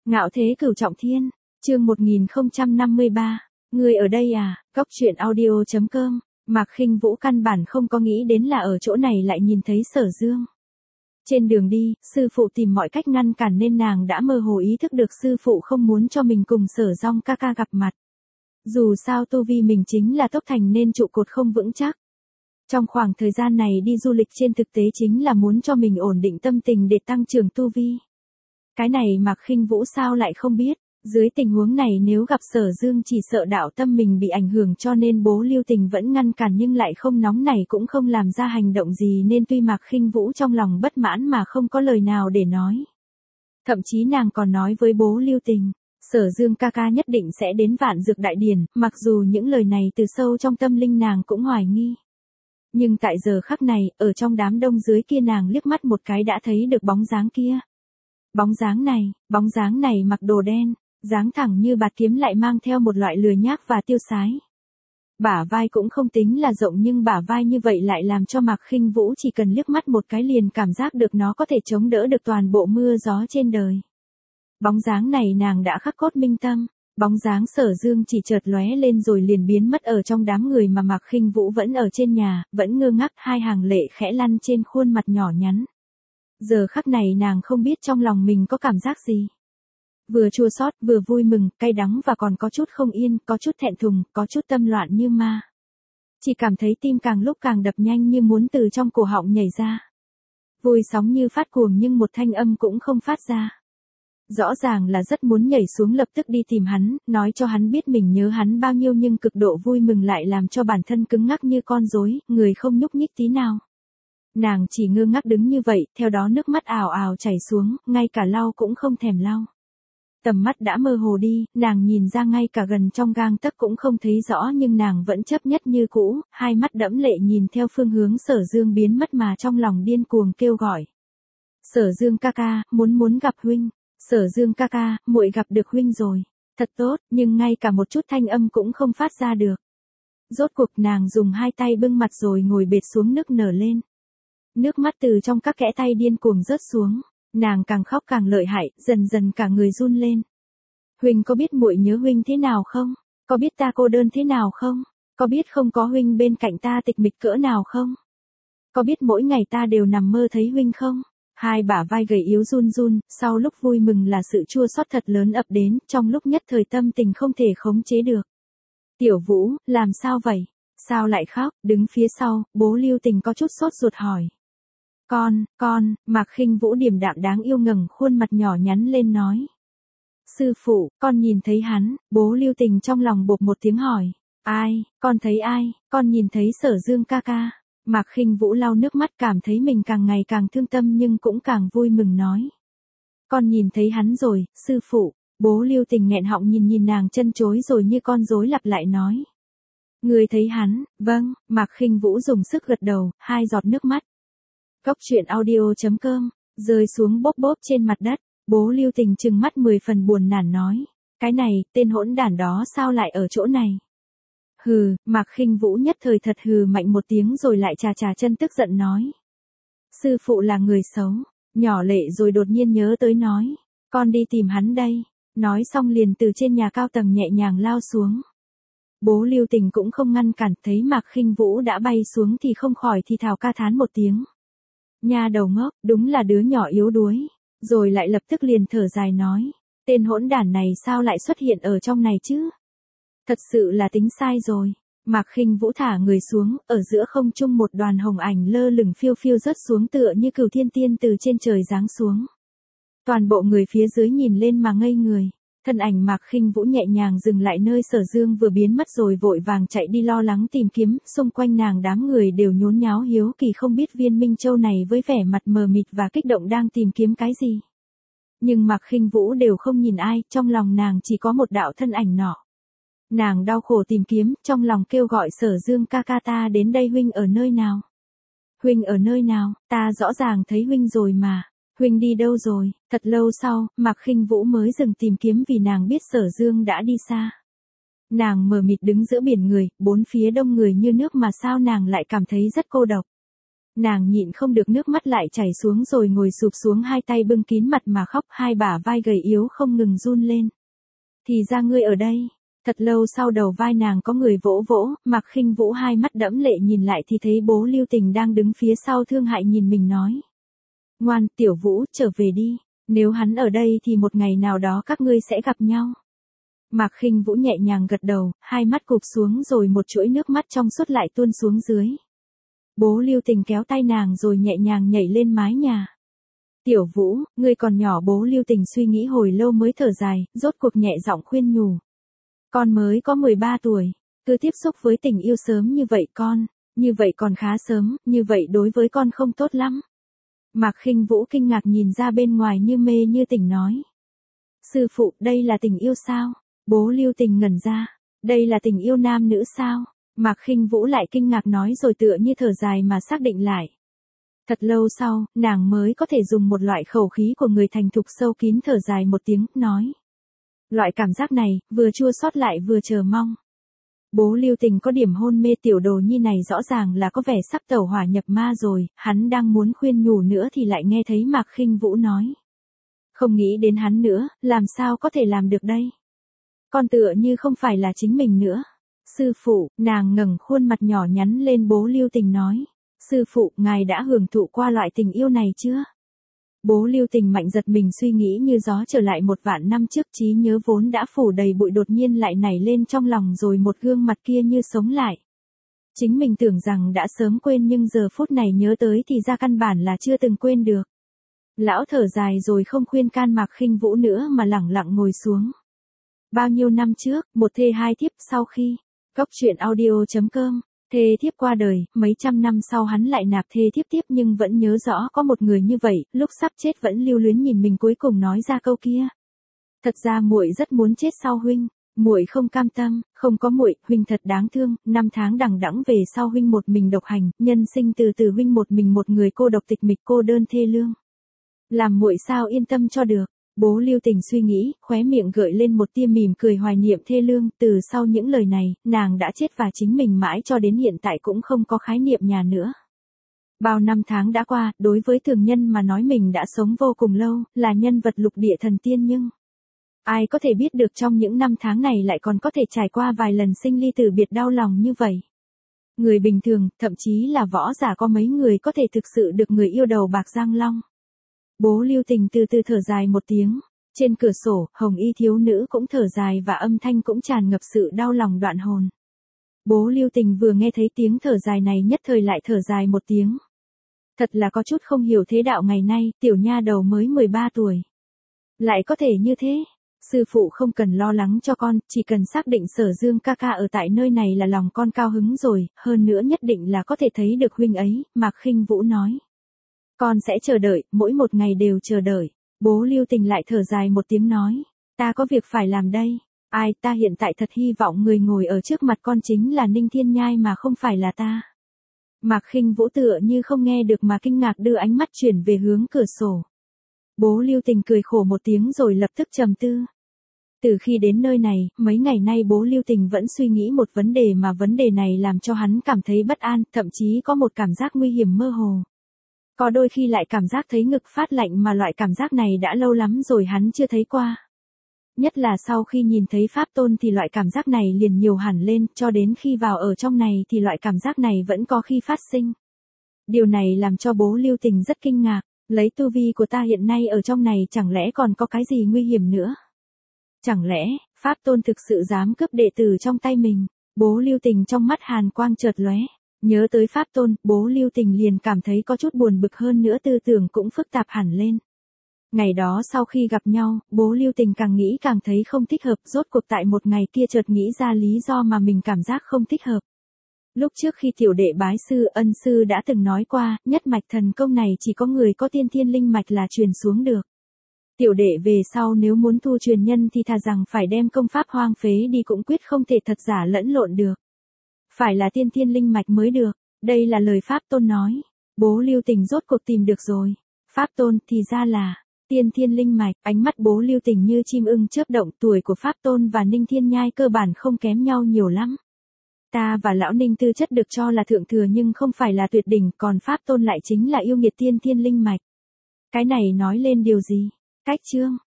Ngạo thế cửu trọng thiên, chương 1053, người ở đây à, Cóc truyện audio.com, Mạc Khinh Vũ căn bản không có nghĩ đến là ở chỗ này lại nhìn thấy Sở Dương. Trên đường đi, sư phụ tìm mọi cách ngăn cản nên nàng đã mơ hồ ý thức được sư phụ không muốn cho mình cùng Sở Dong ca ca gặp mặt. Dù sao tu vi mình chính là tốc thành nên trụ cột không vững chắc. Trong khoảng thời gian này đi du lịch trên thực tế chính là muốn cho mình ổn định tâm tình để tăng trưởng tu vi. Cái này Mạc Khinh Vũ sao lại không biết, dưới tình huống này nếu gặp Sở Dương chỉ sợ đạo tâm mình bị ảnh hưởng cho nên Bố Lưu Tình vẫn ngăn cản nhưng lại không nóng nảy cũng không làm ra hành động gì nên tuy Mạc Khinh Vũ trong lòng bất mãn mà không có lời nào để nói. Thậm chí nàng còn nói với Bố Lưu Tình, Sở Dương ca ca nhất định sẽ đến Vạn Dược Đại Điển, mặc dù những lời này từ sâu trong tâm linh nàng cũng hoài nghi. Nhưng tại giờ khắc này, ở trong đám đông dưới kia nàng liếc mắt một cái đã thấy được bóng dáng kia. Bóng dáng này mặc đồ đen, dáng thẳng như bạt kiếm lại mang theo một loại lười nhác và tiêu sái. Bả vai cũng không tính là rộng nhưng bả vai như vậy lại làm cho Mạc Khinh Vũ chỉ cần liếc mắt một cái liền cảm giác được nó có thể chống đỡ được toàn bộ mưa gió trên đời. Bóng dáng này nàng đã khắc cốt minh tâm, bóng dáng Sở Dương chỉ chợt lóe lên rồi liền biến mất ở trong đám người mà Mạc Khinh Vũ vẫn ở trên nhà, vẫn ngơ ngác hai hàng lệ khẽ lăn trên khuôn mặt nhỏ nhắn. Giờ khắc này nàng không biết trong lòng mình có cảm giác gì. Vừa chua xót, vừa vui mừng, cay đắng và còn có chút không yên, có chút thẹn thùng, có chút tâm loạn như ma. Chỉ cảm thấy tim càng lúc càng đập nhanh như muốn từ trong cổ họng nhảy ra. Vui sóng như phát cuồng nhưng một thanh âm cũng không phát ra. Rõ ràng là rất muốn nhảy xuống lập tức đi tìm hắn, nói cho hắn biết mình nhớ hắn bao nhiêu nhưng cực độ vui mừng lại làm cho bản thân cứng ngắc như con rối, người không nhúc nhích tí nào. Nàng chỉ ngơ ngác đứng như vậy, theo đó nước mắt ào ào chảy xuống, ngay cả lau cũng không thèm lau. Tầm mắt đã mơ hồ đi, nàng nhìn ra ngay cả gần trong gang tấc cũng không thấy rõ nhưng nàng vẫn chấp nhất như cũ, hai mắt đẫm lệ nhìn theo phương hướng Sở Dương biến mất mà trong lòng điên cuồng kêu gọi. Sở Dương ca ca, muốn gặp huynh. Sở Dương ca ca, muội gặp được huynh rồi. Thật tốt, nhưng ngay cả một chút thanh âm cũng không phát ra được. Rốt cuộc nàng dùng hai tay bưng mặt rồi ngồi bệt xuống nức nở lên. Nước mắt từ trong các kẽ tay điên cuồng rớt xuống, nàng càng khóc càng lợi hại, dần dần cả người run lên. Huynh có biết muội nhớ huynh thế nào không? Có biết ta cô đơn thế nào không? Có biết không có huynh bên cạnh ta tịch mịch cỡ nào không? Có biết mỗi ngày ta đều nằm mơ thấy huynh không? Hai bả vai gầy yếu run run, sau lúc vui mừng là sự chua xót thật lớn ập đến, trong lúc nhất thời tâm tình không thể khống chế được. Tiểu Vũ, làm sao vậy? Sao lại khóc? Đứng phía sau, Bố Lưu Tình có chút sốt ruột hỏi. Con, Mạc Khinh Vũ điềm đạm đáng yêu ngẩng khuôn mặt nhỏ nhắn lên nói. Sư phụ, con nhìn thấy hắn. Bố Lưu Tình trong lòng bộp một tiếng hỏi. Ai, con thấy ai? Con nhìn thấy Sở Dương ca ca. Mạc Khinh Vũ lau nước mắt cảm thấy mình càng ngày càng thương tâm nhưng cũng càng vui mừng nói. Con nhìn thấy hắn rồi, sư phụ. Bố Lưu Tình nghẹn họng nhìn nàng chân chối rồi như con rối lặp lại nói. Người thấy hắn, vâng, Mạc Khinh Vũ dùng sức gật đầu, hai giọt nước mắt. Cóc truyện audio.com, rơi xuống bốp bốp trên mặt đất, Bố Lưu Tình trừng mắt 10 phần buồn nản nói. Cái này, tên hỗn đản đó sao lại ở chỗ này? Hừ, Mạc Khinh Vũ nhất thời thật hừ mạnh một tiếng rồi lại chà chân tức giận nói. Sư phụ là người xấu, nhỏ lệ rồi đột nhiên nhớ tới nói. Con đi tìm hắn đây, nói xong liền từ trên nhà cao tầng nhẹ nhàng lao xuống. Bố Lưu Tình cũng không ngăn cản, thấy Mạc Khinh Vũ đã bay xuống thì không khỏi thì thào ca thán một tiếng. Nha đầu ngốc, đúng là đứa nhỏ yếu đuối, rồi lại lập tức liền thở dài nói. Tên hỗn đản này sao lại xuất hiện ở trong này chứ? Thật sự là tính sai rồi. Mạc Khinh Vũ thả người xuống, ở giữa không trung một đoàn hồng ảnh lơ lửng phiêu phiêu rớt xuống tựa như cửu thiên tiên từ trên trời giáng xuống. Toàn bộ người phía dưới nhìn lên mà ngây người. Thân ảnh Mạc Khinh Vũ nhẹ nhàng dừng lại nơi Sở Dương vừa biến mất rồi vội vàng chạy đi lo lắng tìm kiếm, xung quanh nàng đám người đều nhốn nháo hiếu kỳ không biết Viên Minh Châu này với vẻ mặt mờ mịt và kích động đang tìm kiếm cái gì. Nhưng Mạc Khinh Vũ đều không nhìn ai, trong lòng nàng chỉ có một đạo thân ảnh nọ. Nàng đau khổ tìm kiếm, trong lòng kêu gọi Sở Dương ca ca ta đến đây huynh ở nơi nào? Huynh ở nơi nào, ta rõ ràng thấy huynh rồi mà. Huynh đi đâu rồi? Thật lâu sau, Mạc Khinh Vũ mới dừng tìm kiếm vì nàng biết Sở Dương đã đi xa. Nàng mờ mịt đứng giữa biển người, bốn phía đông người như nước mà sao nàng lại cảm thấy rất cô độc. Nàng nhịn không được nước mắt lại chảy xuống rồi ngồi sụp xuống hai tay bưng kín mặt mà khóc, hai bả vai gầy yếu không ngừng run lên. Thì ra ngươi ở đây. Thật lâu sau đầu vai nàng có người vỗ vỗ, Mạc Khinh Vũ hai mắt đẫm lệ nhìn lại thì thấy bố Lưu Tình đang đứng phía sau thương hại nhìn mình nói. Ngoan, Tiểu Vũ, trở về đi. Nếu hắn ở đây thì một ngày nào đó các ngươi sẽ gặp nhau. Mạc Khinh Vũ nhẹ nhàng gật đầu, hai mắt cụp xuống rồi một chuỗi nước mắt trong suốt lại tuôn xuống dưới. Bố Lưu Tình kéo tay nàng rồi nhẹ nhàng nhảy lên mái nhà. Tiểu Vũ, ngươi còn nhỏ. Bố Lưu Tình suy nghĩ hồi lâu mới thở dài, rốt cuộc nhẹ giọng khuyên nhủ. Con mới có 13 tuổi, cứ tiếp xúc với tình yêu sớm như vậy con, như vậy còn khá sớm, như vậy đối với con không tốt lắm. Mạc Khinh Vũ kinh ngạc nhìn ra bên ngoài như mê như tỉnh nói. Sư phụ, đây là tình yêu sao? Bố Lưu Tình ngẩn ra, đây là tình yêu nam nữ sao? Mạc Khinh Vũ lại kinh ngạc nói rồi tựa như thở dài mà xác định lại. Thật lâu sau, nàng mới có thể dùng một loại khẩu khí của người thành thục sâu kín thở dài một tiếng, nói. Loại cảm giác này, vừa chua xót lại vừa chờ mong. Bố Lưu Tình có điểm hôn mê, tiểu đồ nhi này rõ ràng là có vẻ sắp tẩu hỏa nhập ma rồi, hắn đang muốn khuyên nhủ nữa thì lại nghe thấy Mạc Khinh Vũ nói. Không nghĩ đến hắn nữa, làm sao có thể làm được đây? Con tựa như không phải là chính mình nữa. Sư phụ, nàng ngẩng khuôn mặt nhỏ nhắn lên bố Lưu Tình nói. Sư phụ, ngài đã hưởng thụ qua loại tình yêu này chưa? Bố Lưu Tình mạnh giật mình suy nghĩ như gió trở lại 1.000 năm trước, trí nhớ vốn đã phủ đầy bụi đột nhiên lại nảy lên trong lòng rồi một gương mặt kia như sống lại. Chính mình tưởng rằng đã sớm quên nhưng giờ phút này nhớ tới thì ra căn bản là chưa từng quên được. Lão thở dài rồi không khuyên can Mạc Khinh Vũ nữa mà lẳng lặng ngồi xuống. Bao nhiêu năm trước, một thê hai thiếp sau khi, Cóc truyện audio.com, thê thiếp qua đời, mấy trăm năm sau hắn lại nạp thê thiếp tiếp nhưng vẫn nhớ rõ có một người như vậy, lúc sắp chết vẫn lưu luyến nhìn mình cuối cùng nói ra câu kia. Thật ra muội rất muốn chết sau huynh, muội không cam tâm, không có muội, huynh thật đáng thương, năm tháng đằng đẵng về sau huynh một mình độc hành, nhân sinh từ từ huynh một mình một người cô độc tịch mịch cô đơn thê lương. Làm muội sao yên tâm cho được. Bố Lưu Tình suy nghĩ, khóe miệng gợi lên một tia mỉm cười hoài niệm thê lương, từ sau những lời này, nàng đã chết và chính mình mãi cho đến hiện tại cũng không có khái niệm nhà nữa. Bao năm tháng đã qua, đối với thường nhân mà nói mình đã sống vô cùng lâu, là nhân vật lục địa thần tiên nhưng ai có thể biết được trong những năm tháng này lại còn có thể trải qua vài lần sinh ly tử biệt đau lòng như vậy. Người bình thường, thậm chí là võ giả có mấy người có thể thực sự được người yêu đầu bạc răng long. Bố Lưu Tình từ từ thở dài một tiếng, trên cửa sổ, hồng y thiếu nữ cũng thở dài và âm thanh cũng tràn ngập sự đau lòng đoạn hồn. Bố Lưu Tình vừa nghe thấy tiếng thở dài này nhất thời lại thở dài một tiếng. Thật là có chút không hiểu thế đạo ngày nay, tiểu nha đầu mới 13 tuổi. Lại có thể như thế. Sư phụ không cần lo lắng cho con, chỉ cần xác định Sở Dương ca ca ở tại nơi này là lòng con cao hứng rồi, hơn nữa nhất định là có thể thấy được huynh ấy, Mạc Khinh Vũ nói. Con sẽ chờ đợi, mỗi một ngày đều chờ đợi. Bố Lưu Tình lại thở dài một tiếng nói. Ta có việc phải làm đây. Ai, ta hiện tại thật hy vọng người ngồi ở trước mặt con chính là Ninh Thiên Nhai mà không phải là ta. Mạc Khinh Vũ tựa như không nghe được mà kinh ngạc đưa ánh mắt chuyển về hướng cửa sổ. Bố Lưu Tình cười khổ một tiếng rồi lập tức trầm tư. Từ khi đến nơi này, mấy ngày nay bố Lưu Tình vẫn suy nghĩ một vấn đề mà vấn đề này làm cho hắn cảm thấy bất an, thậm chí có một cảm giác nguy hiểm mơ hồ. Có đôi khi lại cảm giác thấy ngực phát lạnh mà loại cảm giác này đã lâu lắm rồi hắn chưa thấy qua. Nhất là sau khi nhìn thấy Pháp Tôn thì loại cảm giác này liền nhiều hẳn lên, cho đến khi vào ở trong này thì loại cảm giác này vẫn có khi phát sinh. Điều này làm cho bố Lưu Tình rất kinh ngạc, lấy tu vi của ta hiện nay ở trong này chẳng lẽ còn có cái gì nguy hiểm nữa? Chẳng lẽ, Pháp Tôn thực sự dám cướp đệ tử trong tay mình? Bố Lưu Tình trong mắt hàn quang chợt lóe. Nhớ tới Pháp Tôn, bố Lưu Tình liền cảm thấy có chút buồn bực hơn nữa tư tưởng cũng phức tạp hẳn lên. Ngày đó sau khi gặp nhau, bố Lưu Tình càng nghĩ càng thấy không thích hợp, rốt cuộc tại một ngày kia chợt nghĩ ra lý do mà mình cảm giác không thích hợp. Lúc trước khi tiểu đệ bái sư, ân sư đã từng nói qua, nhất mạch thần công này chỉ có người có tiên thiên linh mạch là truyền xuống được. Tiểu đệ về sau nếu muốn thu truyền nhân thì thà rằng phải đem công pháp hoang phế đi cũng quyết không thể thật giả lẫn lộn được. Phải là tiên thiên linh mạch mới được, đây là lời Pháp Tôn nói. Bố Lưu Tình rốt cuộc tìm được rồi. Pháp Tôn thì ra là tiên thiên linh mạch, ánh mắt bố Lưu Tình như chim ưng chớp động, tuổi của Pháp Tôn và Ninh Thiên Nhai cơ bản không kém nhau nhiều lắm. Ta và lão Ninh tư chất được cho là thượng thừa nhưng không phải là tuyệt đỉnh, còn Pháp Tôn lại chính là yêu nghiệt tiên thiên linh mạch. Cái này nói lên điều gì? Cách chương.